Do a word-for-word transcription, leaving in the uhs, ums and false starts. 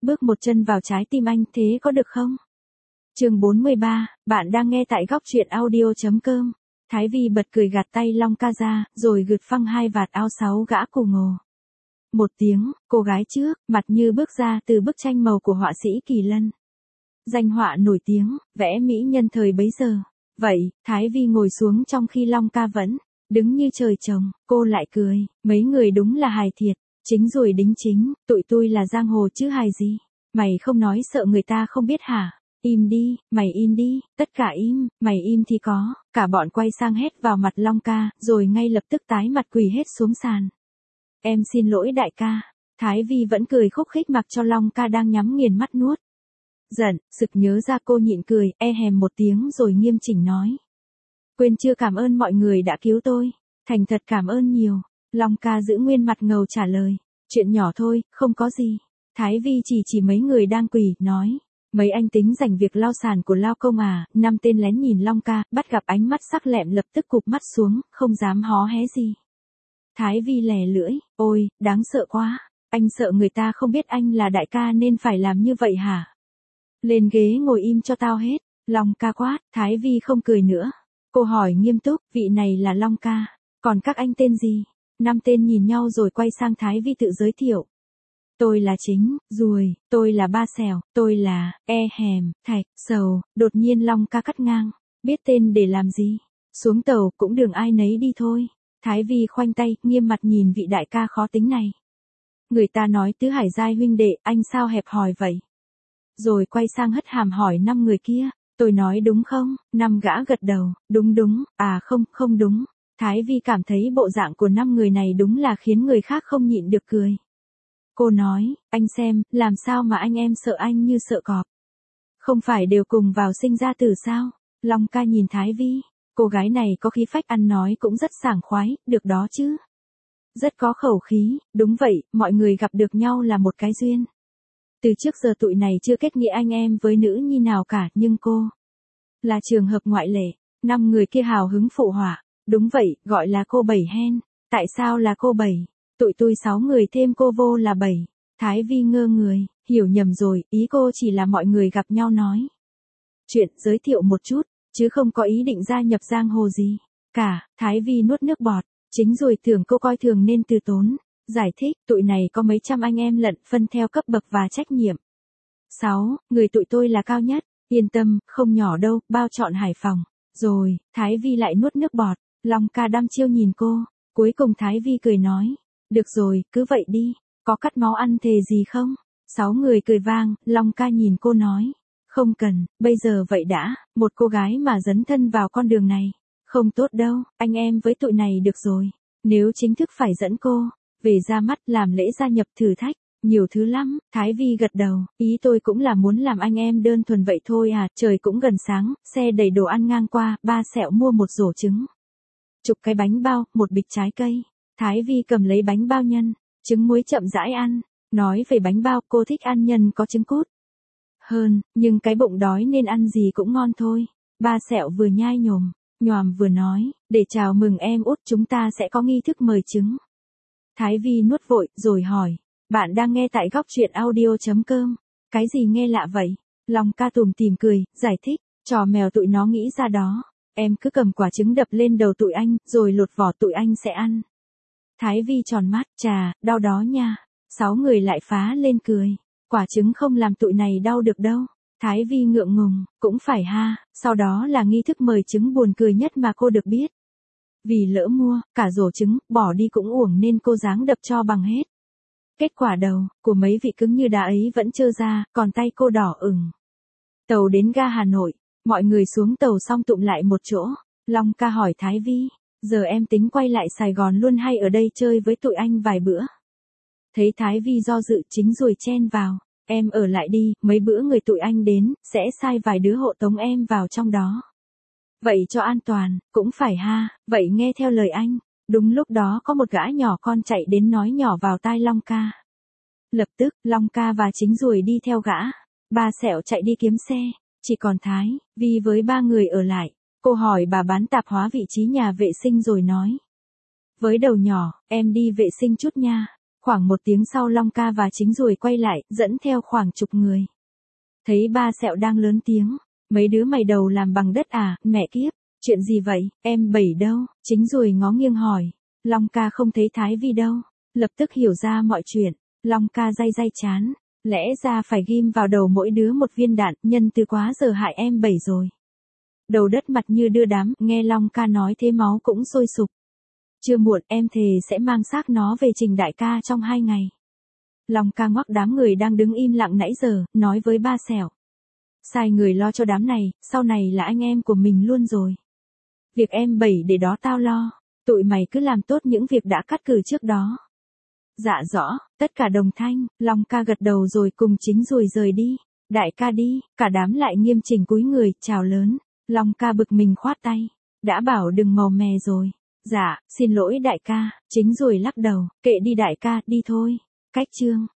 bước một chân vào trái tim anh, thế có được không? Chương bốn mươi ba, bạn đang nghe tại góc truyện audio chấm com. Thái Vi bật cười gạt tay Long Ca ra, rồi gượt phăng hai vạt áo sáu gã cù ngồ. Một tiếng, cô gái trước, mặt như bước ra từ bức tranh màu của họa sĩ Kỳ Lân. Danh họa nổi tiếng, vẽ mỹ nhân thời bấy giờ. Vậy, Thái Vi ngồi xuống trong khi Long Ca vẫn đứng như trời trồng, cô lại cười, mấy người đúng là hài thiệt, chính rồi đính chính, tụi tôi là giang hồ chứ hài gì. Mày không nói sợ người ta không biết hả? Im đi, mày im đi, tất cả im, mày im thì có, cả bọn quay sang hét vào mặt Long Ca, rồi ngay lập tức tái mặt quỳ hết xuống sàn. Em xin lỗi đại ca. Thái Vi vẫn cười khúc khích mặc cho Long Ca đang nhắm nghiền mắt nuốt. Giận, sực nhớ ra cô nhịn cười, e hèm một tiếng rồi nghiêm chỉnh nói. Quên chưa cảm ơn mọi người đã cứu tôi, thành thật cảm ơn nhiều. Long Ca giữ nguyên mặt ngầu trả lời, chuyện nhỏ thôi, không có gì. Thái Vi chỉ chỉ mấy người đang quỳ, nói. Mấy anh tính giành việc lao sàn của lao công à? Năm tên lén nhìn Long Ca, bắt gặp ánh mắt sắc lẹm lập tức cụp mắt xuống, không dám hó hé gì. Thái Vi lè lưỡi, ôi, đáng sợ quá, anh sợ người ta không biết anh là đại ca nên phải làm như vậy hả? Lên ghế ngồi im cho tao hết. Long Ca quát. Thái Vi không cười nữa. Cô hỏi nghiêm túc, vị này là Long Ca, còn các anh tên gì? Năm tên nhìn nhau rồi quay sang Thái Vi tự giới thiệu. Tôi là Chính, Ruồi, tôi là Ba Sẻo, tôi là, e hèm, Thạch, Sầu. Đột nhiên Long Ca cắt ngang, biết tên để làm gì? Xuống tàu, cũng đường ai nấy đi thôi. Thái Vi khoanh tay, nghiêm mặt nhìn vị đại ca khó tính này. Người ta nói tứ hải giai huynh đệ, anh sao hẹp hòi vậy? Rồi quay sang hất hàm hỏi năm người kia, tôi nói đúng không? Năm gã gật đầu, đúng đúng, à không, không đúng. Thái Vi cảm thấy bộ dạng của năm người này đúng là khiến người khác không nhịn được cười. Cô nói, anh xem, làm sao mà anh em sợ anh như sợ cọp. Không phải đều cùng vào sinh ra tử sao? Long Ca nhìn Thái Vi, cô gái này có khí phách ăn nói cũng rất sảng khoái, được đó chứ. Rất có khẩu khí, đúng vậy, mọi người gặp được nhau là một cái duyên. Từ trước giờ tụi này chưa kết nghĩa anh em với nữ nhi nào cả, nhưng cô là trường hợp ngoại lệ. Năm người kia hào hứng phụ họa, đúng vậy, gọi là cô bảy hen. Tại sao là cô bảy? Tụi tôi sáu người thêm cô vô là bảy. Thái Vi ngơ người, hiểu nhầm rồi, ý cô chỉ là mọi người gặp nhau nói chuyện, giới thiệu một chút, chứ không có ý định gia nhập giang hồ gì cả. Thái Vi nuốt nước bọt, chính rồi tưởng cô coi thường nên từ tốn. Giải thích, tụi này có mấy trăm anh em lận, phân theo cấp bậc và trách nhiệm. sáu. Người tụi tôi là cao nhất, yên tâm, không nhỏ đâu, bao trọn Hải Phòng. Rồi, Thái Vi lại nuốt nước bọt, Long Ca đăm chiêu nhìn cô, cuối cùng Thái Vi cười nói, được rồi, cứ vậy đi, có cắt máu ăn thề gì không? Sáu người cười vang, Long Ca nhìn cô nói, không cần, bây giờ vậy đã, một cô gái mà dấn thân vào con đường này, không tốt đâu, anh em với tụi này được rồi, nếu chính thức phải dẫn cô về ra mắt làm lễ gia nhập thử thách, nhiều thứ lắm. Thái Vi gật đầu, ý tôi cũng là muốn làm anh em đơn thuần vậy thôi à. Trời cũng gần sáng, xe đầy đồ ăn ngang qua, Ba Sẹo mua một rổ trứng, chục cái bánh bao, một bịch trái cây. Thái Vi cầm lấy bánh bao nhân, trứng muối chậm rãi ăn. Nói về bánh bao, cô thích ăn nhân có trứng cút hơn, nhưng cái bụng đói nên ăn gì cũng ngon thôi. Ba Sẹo vừa nhai nhồm nhòm vừa nói, để chào mừng em út chúng ta sẽ có nghi thức mời trứng. Thái Vi nuốt vội, rồi hỏi, bạn đang nghe tại góc truyện audio chấm com. Cái gì nghe lạ vậy? Long Ca tủm tỉm cười, giải thích, trò mèo tụi nó nghĩ ra đó. Em cứ cầm quả trứng đập lên đầu tụi anh, rồi lột vỏ tụi anh sẽ ăn. Thái Vi tròn mắt, chà, đau đó nha. Sáu người lại phá lên cười. Quả trứng không làm tụi này đau được đâu. Thái Vi ngượng ngùng, cũng phải ha. Sau đó là nghi thức mời trứng buồn cười nhất mà cô được biết. Vì lỡ mua, cả rổ trứng, bỏ đi cũng uổng nên cô dáng đập cho bằng hết. Kết quả đầu, của mấy vị cứng như đá ấy vẫn trơ ra, còn tay cô đỏ ửng. Tàu đến ga Hà Nội, mọi người xuống tàu xong tụm lại một chỗ. Long Ca hỏi Thái Vi, giờ em tính quay lại Sài Gòn luôn hay ở đây chơi với tụi anh vài bữa? Thấy Thái Vi do dự, chính rồi chen vào, em ở lại đi, mấy bữa người tụi anh đến, sẽ sai vài đứa hộ tống em vào trong đó. Vậy cho an toàn, cũng phải ha, vậy nghe theo lời anh. Đúng lúc đó có một gã nhỏ con chạy đến nói nhỏ vào tai Long Ca. Lập tức, Long Ca và Chính Ruồi đi theo gã. Ba Sẹo chạy đi kiếm xe, chỉ còn Thái Vi với ba người ở lại. Cô hỏi bà bán tạp hóa vị trí nhà vệ sinh rồi nói. Với đầu nhỏ, em đi vệ sinh chút nha. Khoảng một tiếng sau Long ca và Chính Ruồi quay lại, dẫn theo khoảng chục người. Thấy ba Sẹo đang lớn tiếng, mấy đứa mày đầu làm bằng đất à, mẹ kiếp, chuyện gì vậy, em Bảy đâu? Chính Ruồi ngó nghiêng hỏi. Long ca không thấy Thái Vi đâu, lập tức hiểu ra mọi chuyện. Long ca day day chán, lẽ ra phải ghim vào đầu mỗi đứa một viên đạn, nhân từ quá giờ hại em Bảy rồi. Đầu đất mặt như đưa đám, nghe Long ca nói thế máu cũng sôi sục. Chưa muộn, em thề sẽ mang xác nó về trình đại ca trong hai ngày. Long ca ngoắc đám người đang đứng im lặng nãy giờ, nói với ba Sẹo. Sai người lo cho đám này, sau này là anh em của mình luôn rồi. Việc em Bảy để đó tao lo, tụi mày cứ làm tốt những việc đã cắt cử trước đó. Dạ rõ, tất cả đồng thanh, Long ca gật đầu rồi cùng Chính Ruồi rời đi. Đại ca đi, cả đám lại nghiêm chỉnh cúi người, chào lớn. Long ca bực mình khoát tay. Đã bảo đừng màu mè rồi. Dạ, xin lỗi đại ca. Chính Ruồi lắc đầu, kệ đi đại ca, đi thôi. Cách chương.